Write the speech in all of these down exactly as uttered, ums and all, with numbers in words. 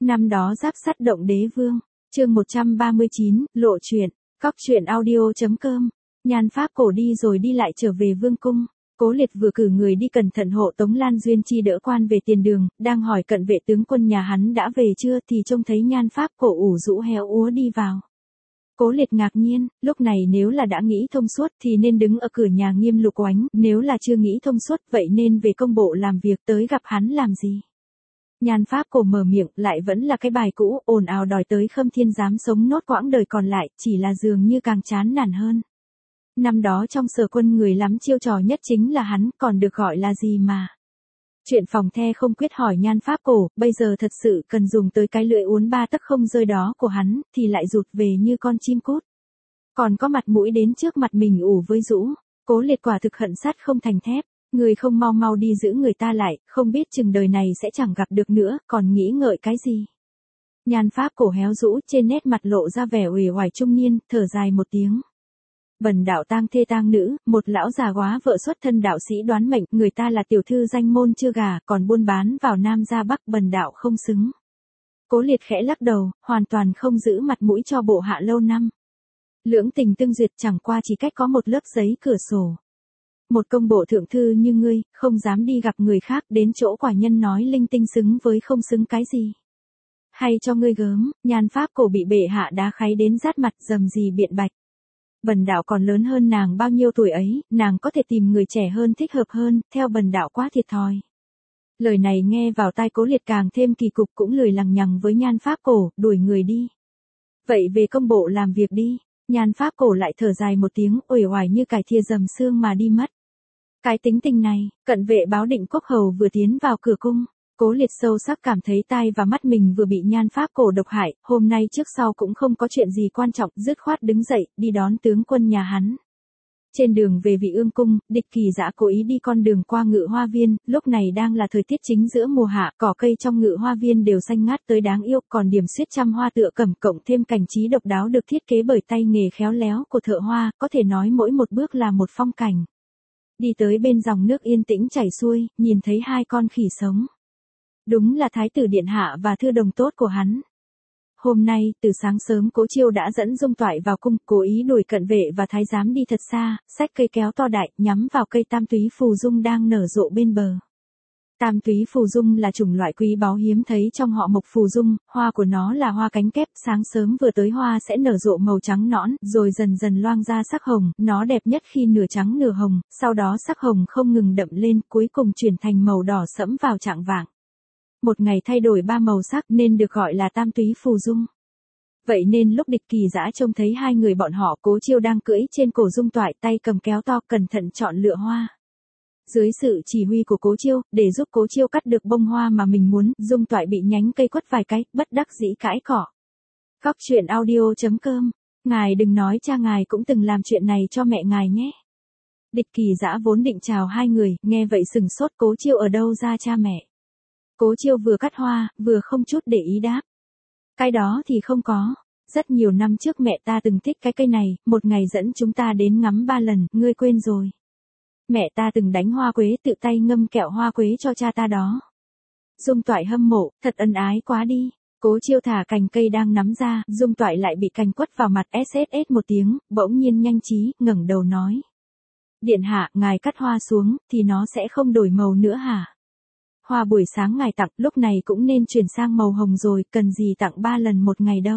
Năm đó giáp sắt động đế vương, chương một trăm ba mươi chín, lộ chuyện, cóc truyện audio.com, Nhan Pháp Cổ đi rồi đi lại trở về vương cung. Cố Liệt vừa cử người đi cẩn thận hộ tống Lan Duyên Chi đỡ quan về tiền đường, đang hỏi cận vệ tướng quân nhà hắn đã về chưa thì trông thấy Nhan Pháp Cổ ủ rũ héo úa đi vào. Cố Liệt ngạc nhiên, lúc này nếu là đã nghĩ thông suốt thì nên đứng ở cửa nhà Nghiêm Lục Oánh, nếu là chưa nghĩ thông suốt vậy nên về công bộ làm việc tới gặp hắn làm gì. Nhan Pháp Cổ mở miệng lại vẫn là cái bài cũ, ồn ào đòi tới Khâm Thiên giám sống nốt quãng đời còn lại, chỉ là dường như càng chán nản hơn. Năm đó trong Sở Quân người lắm chiêu trò nhất chính là hắn, còn được gọi là gì mà. Chuyện phòng the không quyết hỏi Nhan Pháp Cổ, bây giờ thật sự cần dùng tới cái lưỡi uốn ba tấc không rơi đó của hắn, thì lại rụt về như con chim cút. Còn có mặt mũi đến trước mặt mình ủ với rũ, Cố Liệt quả thực hận sắt không thành thép. Người không mau mau đi giữ người ta lại, không biết chừng đời này sẽ chẳng gặp được nữa, còn nghĩ ngợi cái gì. Nhan Pháp Cổ héo rũ, trên nét mặt lộ ra vẻ uể oải trung niên, thở dài một tiếng. Bần đạo tang thê tang nữ, một lão già góa vợ xuất thân đạo sĩ đoán mệnh, người ta là tiểu thư danh môn chưa gà, còn buôn bán vào Nam ra Bắc, bần đạo không xứng. Cố Liệt khẽ lắc đầu, hoàn toàn không giữ mặt mũi cho bộ hạ lâu năm. Lưỡng tình tương duyệt chẳng qua chỉ cách có một lớp giấy cửa sổ. Một công bộ thượng thư như ngươi, không dám đi gặp người khác, đến chỗ quả nhân nói linh tinh xứng với không xứng cái gì. Hay cho ngươi gớm, Nhan Pháp Cổ bị bệ hạ đá kháy đến rát mặt, dầm gì biện bạch. Bần đạo còn lớn hơn nàng bao nhiêu tuổi ấy, nàng có thể tìm người trẻ hơn thích hợp hơn, theo bần đạo quá thiệt thòi. Lời này nghe vào tai Cố Liệt càng thêm kỳ cục, cũng lười lằng nhằng với Nhan Pháp Cổ, đuổi người đi. Vậy về công bộ làm việc đi. Nhan Pháp Cổ lại thở dài một tiếng, uể oải như cải thìa dầm xương mà đi mất. Cái tính tình này, cận vệ báo định quốc hầu vừa tiến vào cửa cung. Cố Liệt sâu sắc cảm thấy tai và mắt mình vừa bị Nhan Pháp Cổ độc hại, hôm nay trước sau cũng không có chuyện gì quan trọng, dứt khoát đứng dậy, đi đón tướng quân nhà hắn. Trên đường về Vị Ương cung, Địch Kỳ Dã cố ý đi con đường qua Ngự Hoa viên, lúc này đang là thời tiết chính giữa mùa hạ, cỏ cây trong Ngự Hoa viên đều xanh ngát tới đáng yêu, còn điểm xuyết trăm hoa tựa cẩm cộng thêm cảnh trí độc đáo được thiết kế bởi tay nghề khéo léo của thợ hoa, có thể nói mỗi một bước là một phong cảnh. Đi tới bên dòng nước yên tĩnh chảy xuôi, nhìn thấy hai con khỉ sống. Đúng là thái tử điện hạ và thư đồng tốt của hắn. Hôm nay, từ sáng sớm Cố Chiêu đã dẫn Dung Toại vào cung, cố ý đuổi cận vệ và thái giám đi thật xa, xách cây kéo to đại, nhắm vào cây tam túy phù dung đang nở rộ bên bờ. Tam túy phù dung là chủng loại quý báu hiếm thấy trong họ mộc phù dung, hoa của nó là hoa cánh kép, sáng sớm vừa tới hoa sẽ nở rộ màu trắng nõn, rồi dần dần loang ra sắc hồng, nó đẹp nhất khi nửa trắng nửa hồng, sau đó sắc hồng không ngừng đậm lên, cuối cùng chuyển thành màu đỏ sẫm vào trạng vạng. Một ngày thay đổi ba màu sắc nên được gọi là tam túy phù dung. Vậy nên lúc Địch Kỳ Dã trông thấy hai người bọn họ, Cố Chiêu đang cưỡi trên cổ Dung Toại, tay cầm kéo to cẩn thận chọn lựa hoa. Dưới sự chỉ huy của Cố Chiêu, để giúp Cố Chiêu cắt được bông hoa mà mình muốn, Dung Toại bị nhánh cây quất vài cái, bất đắc dĩ cãi cỏ. Cóc truyện audio.com, ngài đừng nói cha ngài cũng từng làm chuyện này cho mẹ ngài nhé. Địch Kỳ Dã vốn định chào hai người, nghe vậy sừng sốt, Cố Chiêu ở đâu ra cha mẹ. Cố Chiêu vừa cắt hoa, vừa không chút để ý đáp. Cái đó thì không có. Rất nhiều năm trước mẹ ta từng thích cái cây này, một ngày dẫn chúng ta đến ngắm ba lần, ngươi quên rồi. Mẹ ta từng đánh hoa quế, tự tay ngâm kẹo hoa quế cho cha ta đó. Dung Toại hâm mộ, thật ân ái quá đi. Cố Chiêu thả cành cây đang nắm ra, Dung Toại lại bị cành quất vào mặt, ét ét ét một tiếng, bỗng nhiên nhanh trí, ngẩng đầu nói. Điện hạ, ngài cắt hoa xuống, thì nó sẽ không đổi màu nữa hả? Hoa buổi sáng ngài tặng, lúc này cũng nên chuyển sang màu hồng rồi, cần gì tặng ba lần một ngày đâu.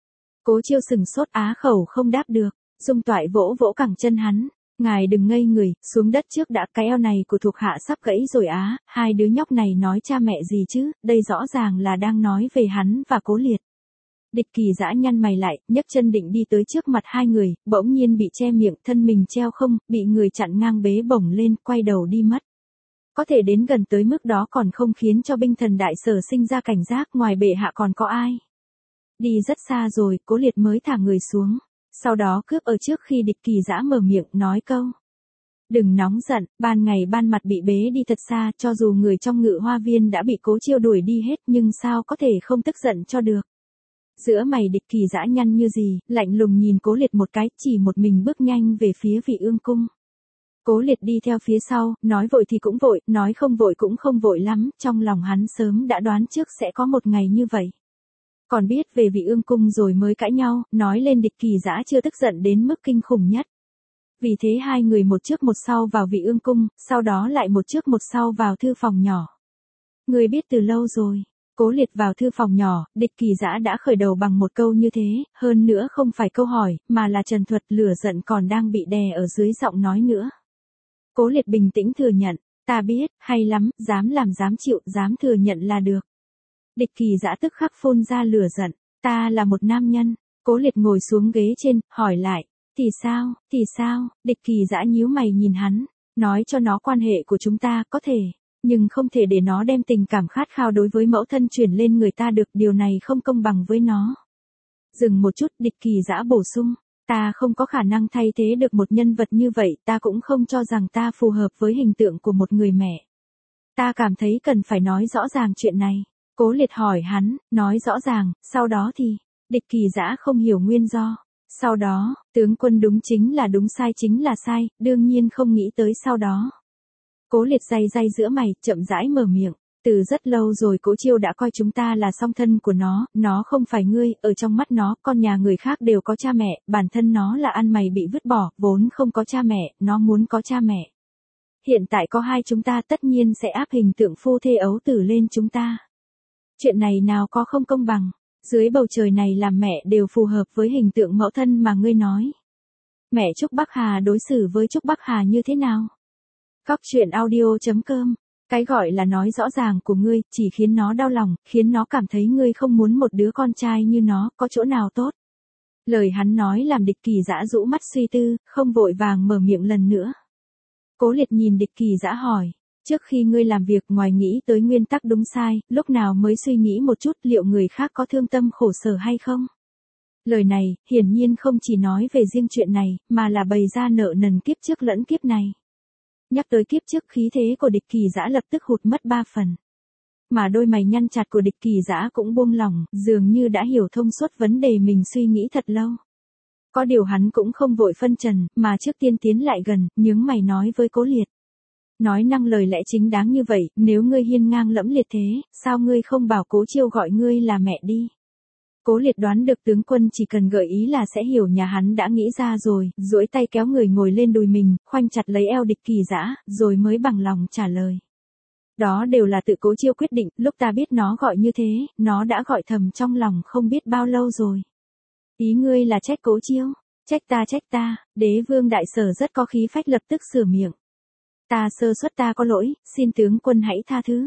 Cố Chiêu sừng sốt á khẩu không đáp được, Dung Toại vỗ vỗ cẳng chân hắn. Ngài đừng ngây người, xuống đất trước đã, cái eo này của thuộc hạ sắp gãy rồi á, hai đứa nhóc này nói cha mẹ gì chứ, đây rõ ràng là đang nói về hắn và Cố Liệt. Địch Kỳ Dã nhăn mày lại, nhấc chân định đi tới trước mặt hai người, bỗng nhiên bị che miệng, thân mình treo không, bị người chặn ngang bế bổng lên, quay đầu đi mất. Có thể đến gần tới mức đó còn không khiến cho binh thần đại sở sinh ra cảnh giác, ngoài bệ hạ còn có ai. Đi rất xa rồi, Cố Liệt mới thả người xuống. Sau đó cướp ở trước khi Địch Kỳ Dã mở miệng nói câu. Đừng nóng giận, ban ngày ban mặt bị bế đi thật xa, cho dù người trong Ngự Hoa viên đã bị Cố Chiêu đuổi đi hết nhưng sao có thể không tức giận cho được. Giữa mày Địch Kỳ Dã nhăn như gì, lạnh lùng nhìn Cố Liệt một cái, chỉ một mình bước nhanh về phía Vị Ương cung. Cố Liệt đi theo phía sau, nói vội thì cũng vội, nói không vội cũng không vội lắm, trong lòng hắn sớm đã đoán trước sẽ có một ngày như vậy. Còn biết về vị ương cung rồi mới cãi nhau, nói lên Địch Kỳ Dã chưa tức giận đến mức kinh khủng nhất. Vì thế hai người một trước một sau vào vị ương cung, sau đó lại một trước một sau vào thư phòng nhỏ. Người biết từ lâu rồi. Cố Liệt vào thư phòng nhỏ, Địch Kỳ Dã đã khởi đầu bằng một câu như thế, hơn nữa không phải câu hỏi, mà là trần thuật, lửa giận còn đang bị đè ở dưới giọng nói nữa. Cố Liệt bình tĩnh thừa nhận, ta biết, hay lắm, dám làm dám chịu, dám thừa nhận là được. Địch Kỳ Dã tức khắc phun ra lửa giận, ta là một nam nhân. Cố Liệt ngồi xuống ghế trên, hỏi lại, thì sao, thì sao, Địch Kỳ Dã nhíu mày nhìn hắn, nói cho nó quan hệ của chúng ta có thể, nhưng không thể để nó đem tình cảm khát khao đối với mẫu thân chuyển lên người ta được, điều này không công bằng với nó. Dừng một chút, Địch Kỳ Dã bổ sung, ta không có khả năng thay thế được một nhân vật như vậy, ta cũng không cho rằng ta phù hợp với hình tượng của một người mẹ. Ta cảm thấy cần phải nói rõ ràng chuyện này. Cố Liệt hỏi hắn, nói rõ ràng, sau đó thì, Địch Kỳ Dã không hiểu nguyên do. Sau đó, tướng quân đúng chính là đúng, sai chính là sai, đương nhiên không nghĩ tới sau đó. Cố Liệt day day giữa mày, chậm rãi mở miệng, từ rất lâu rồi Cố Chiêu đã coi chúng ta là song thân của nó, nó không phải ngươi, ở trong mắt nó, con nhà người khác đều có cha mẹ, bản thân nó là ăn mày bị vứt bỏ, vốn không có cha mẹ, nó muốn có cha mẹ. Hiện tại có hai chúng ta tất nhiên sẽ áp hình tượng phu thê ấu tử lên chúng ta. Chuyện này nào có không công bằng, dưới bầu trời này làm mẹ đều phù hợp với hình tượng mẫu thân mà ngươi nói. Mẹ Trúc Bắc Hà đối xử với Trúc Bắc Hà như thế nào? Góc truyện audio chấm com. Cái gọi là nói rõ ràng của ngươi, chỉ khiến nó đau lòng, khiến nó cảm thấy ngươi không muốn một đứa con trai như nó, có chỗ nào tốt. Lời hắn nói làm Địch Kỳ Dã rũ mắt suy tư, không vội vàng mở miệng lần nữa. Cố Liệt nhìn Địch Kỳ Dã hỏi, trước khi ngươi làm việc ngoài nghĩ tới nguyên tắc đúng sai, lúc nào mới suy nghĩ một chút liệu người khác có thương tâm khổ sở hay không? Lời này, hiển nhiên không chỉ nói về riêng chuyện này, mà là bày ra nợ nần kiếp trước lẫn kiếp này. Nhắc tới kiếp trước, khí thế của Địch Kỳ Dã lập tức hụt mất ba phần. Mà đôi mày nhăn chặt của Địch Kỳ Dã cũng buông lỏng, dường như đã hiểu thông suốt vấn đề mình suy nghĩ thật lâu. Có điều hắn cũng không vội phân trần, mà trước tiên tiến lại gần, nhướng mày nói với Cố Liệt. Nói năng lời lẽ chính đáng như vậy, nếu ngươi hiên ngang lẫm liệt thế, sao ngươi không bảo Cố Chiêu gọi ngươi là mẹ đi? Cố Liệt đoán được tướng quân chỉ cần gợi ý là sẽ hiểu, nhà hắn đã nghĩ ra rồi, duỗi tay kéo người ngồi lên đùi mình, khoanh chặt lấy eo Địch Kỳ Dã, rồi mới bằng lòng trả lời. Đó đều là tự Cố Chiêu quyết định, lúc ta biết nó gọi như thế, nó đã gọi thầm trong lòng không biết bao lâu rồi. Ý ngươi là trách Cố Chiêu? Trách ta trách ta, Đế Vương đại sở rất có khí phách lập tức sửa miệng. Ta sơ suất, ta có lỗi, xin tướng quân hãy tha thứ.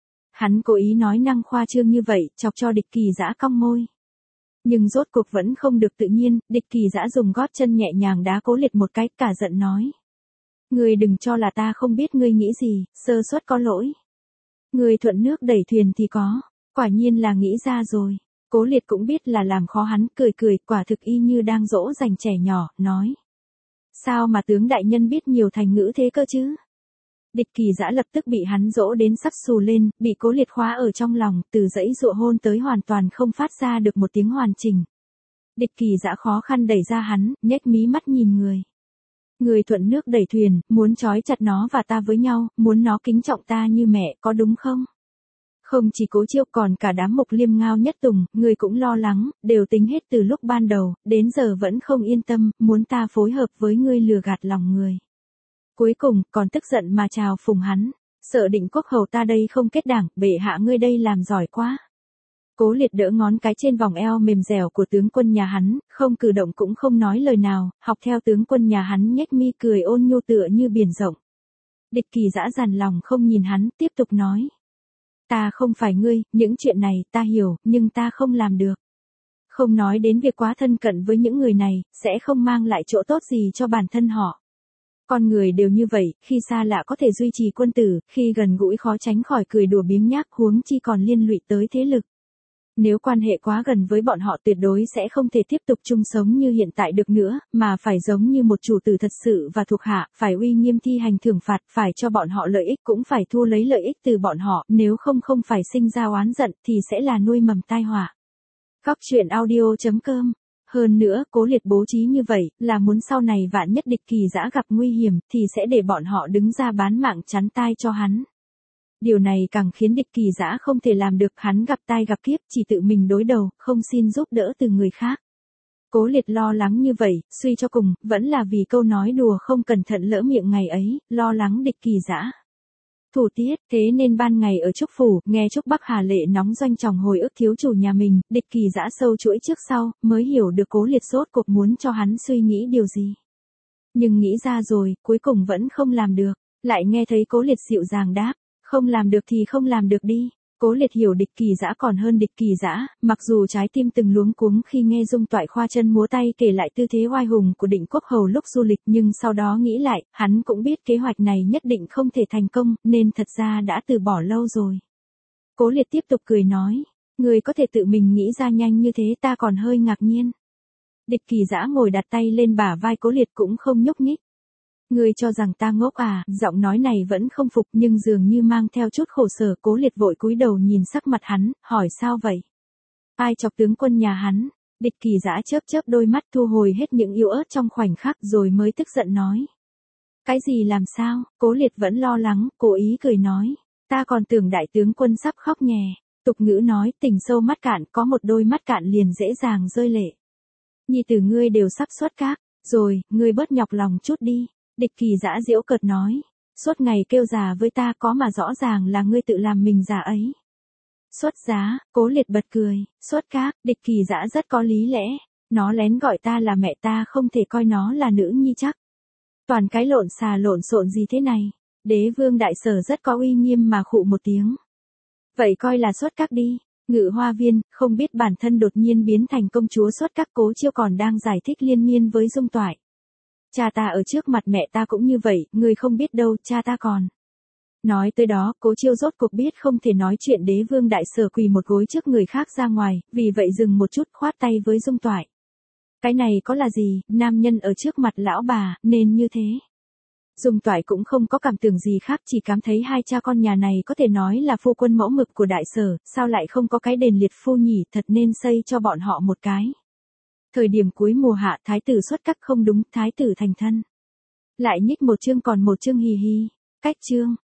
Hắn cố ý nói năng khoa trương như vậy, chọc cho Địch Kỳ Dã cong môi. Nhưng rốt cuộc vẫn không được tự nhiên, Địch Kỳ Dã dùng gót chân nhẹ nhàng đá Cố Liệt một cái, cả giận nói. Ngươi đừng cho là ta không biết ngươi nghĩ gì, sơ suất có lỗi. Ngươi thuận nước đẩy thuyền thì có, quả nhiên là nghĩ ra rồi. Cố Liệt cũng biết là làm khó hắn, cười cười, quả thực y như đang dỗ dành trẻ nhỏ, nói. Sao mà tướng đại nhân biết nhiều thành ngữ thế cơ chứ? Địch Kỳ Dã lập tức bị hắn dỗ đến sắp xù lên, bị Cố Liệt khóa ở trong lòng, từ dãy dụa hôn tới hoàn toàn không phát ra được một tiếng hoàn chỉnh. Địch Kỳ Dã khó khăn đẩy ra hắn, nhếch mí mắt nhìn người. Người thuận nước đẩy thuyền, muốn trói chặt nó và ta với nhau, muốn nó kính trọng ta như mẹ, có đúng không? Không chỉ Cố Chiêu, còn cả đám Mục Liêm Ngao Nhất Tùng, người cũng lo lắng, đều tính hết từ lúc ban đầu, đến giờ vẫn không yên tâm, muốn ta phối hợp với ngươi lừa gạt lòng người. Cuối cùng, còn tức giận mà chào phùng hắn, sợ Định Quốc hầu ta đây không kết đảng, bệ hạ ngươi đây làm giỏi quá. Cố Liệt đỡ ngón cái trên vòng eo mềm dẻo của tướng quân nhà hắn, không cử động cũng không nói lời nào, học theo tướng quân nhà hắn nhếch mi cười ôn nhu tựa như biển rộng. Địch Kỳ Dã dằn lòng không nhìn hắn, tiếp tục nói. Ta không phải ngươi, những chuyện này, ta hiểu, nhưng ta không làm được. Không nói đến việc quá thân cận với những người này, sẽ không mang lại chỗ tốt gì cho bản thân họ. Con người đều như vậy, khi xa lạ có thể duy trì quân tử, khi gần gũi khó tránh khỏi cười đùa biếng nhác, huống chi còn liên lụy tới thế lực. Nếu quan hệ quá gần với bọn họ tuyệt đối sẽ không thể tiếp tục chung sống như hiện tại được nữa, mà phải giống như một chủ tử thật sự và thuộc hạ, phải uy nghiêm thi hành thưởng phạt, phải cho bọn họ lợi ích cũng phải thu lấy lợi ích từ bọn họ, nếu không không phải sinh ra oán giận thì sẽ là nuôi mầm tai họa. Góc truyện audio chấm com. Hơn nữa, Cố Liệt bố trí như vậy, là muốn sau này vạn nhất Địch Kỳ Dã gặp nguy hiểm, thì sẽ để bọn họ đứng ra bán mạng chắn tai cho hắn. Điều này càng khiến địch Kỳ Dã không thể làm được, hắn gặp tai gặp kiếp chỉ tự mình đối đầu, không xin giúp đỡ từ người khác. Cố Liệt lo lắng như vậy, suy cho cùng, vẫn là vì câu nói đùa không cẩn thận lỡ miệng ngày ấy, lo lắng địch Kỳ Dã. Thủ tiết, thế nên ban ngày ở Trúc Phủ, nghe Trúc Bắc Hà Lệ nóng doanh tròng hồi ức thiếu chủ nhà mình, địch Kỳ Dã sâu chuỗi trước sau, mới hiểu được Cố Liệt rốt cuộc muốn cho hắn suy nghĩ điều gì. Nhưng nghĩ ra rồi, cuối cùng vẫn không làm được, lại nghe thấy Cố Liệt dịu dàng đáp, không làm được thì không làm được đi. Cố Liệt hiểu địch Kỳ Dã còn hơn địch Kỳ Dã, mặc dù trái tim từng luống cuống khi nghe Dung Toại khoa chân múa tay kể lại tư thế oai hùng của Định Quốc Hầu lúc du lịch, nhưng sau đó nghĩ lại, hắn cũng biết kế hoạch này nhất định không thể thành công, nên thật ra đã từ bỏ lâu rồi. Cố Liệt tiếp tục cười nói, người có thể tự mình nghĩ ra nhanh như thế, ta còn hơi ngạc nhiên. Địch Kỳ Dã ngồi đặt tay lên bả vai Cố Liệt cũng không nhúc nhích. Ngươi cho rằng ta ngốc à, giọng nói này vẫn không phục nhưng dường như mang theo chút khổ sở. Cố Liệt vội cúi đầu nhìn sắc mặt hắn, hỏi sao vậy? Ai chọc tướng quân nhà hắn? Địch Kỳ Dã chớp chớp đôi mắt thu hồi hết những yếu ớt trong khoảnh khắc rồi mới tức giận nói. Cái gì làm sao? Cố Liệt vẫn lo lắng, cố ý cười nói. Ta còn tưởng đại tướng quân sắp khóc nhè. Tục ngữ nói tình sâu mắt cạn, có một đôi mắt cạn liền dễ dàng rơi lệ. Nhi tử ngươi đều sắp xuất các, rồi, ngươi bớt nhọc lòng chút đi. Địch Kỳ Dã giễu cợt nói, suốt ngày kêu già với ta có mà rõ ràng là ngươi tự làm mình già ấy. Xuất giá, Cố Liệt bật cười, xuất các, địch Kỳ Dã rất có lý lẽ, nó lén gọi ta là mẹ ta không thể coi nó là nữ nhi chắc. Toàn cái lộn xà lộn xộn gì thế này, Đế Vương đại sở rất có uy nghiêm mà khụ một tiếng. Vậy coi là xuất các đi. Ngự Hoa Viên, không biết bản thân đột nhiên biến thành công chúa xuất các. Cố Chiêu còn đang giải thích liên miên với Dung Toại. Cha ta ở trước mặt mẹ ta cũng như vậy, người không biết đâu, cha ta còn. Nói tới đó, Cố Chiêu rốt cuộc biết không thể nói chuyện Đế Vương đại sở quỳ một gối trước người khác ra ngoài, vì vậy dừng một chút khoát tay với Dung Toại. Cái này có là gì, nam nhân ở trước mặt lão bà, nên như thế. Dung Toại cũng không có cảm tưởng gì khác, chỉ cảm thấy hai cha con nhà này có thể nói là phu quân mẫu mực của đại sở, sao lại không có cái đền liệt phu nhỉ, thật nên xây cho bọn họ một cái. Thời điểm cuối mùa hạ thái tử xuất các không đúng, thái tử thành thân. Lại nhích một chương còn một chương hì hì, cách chương.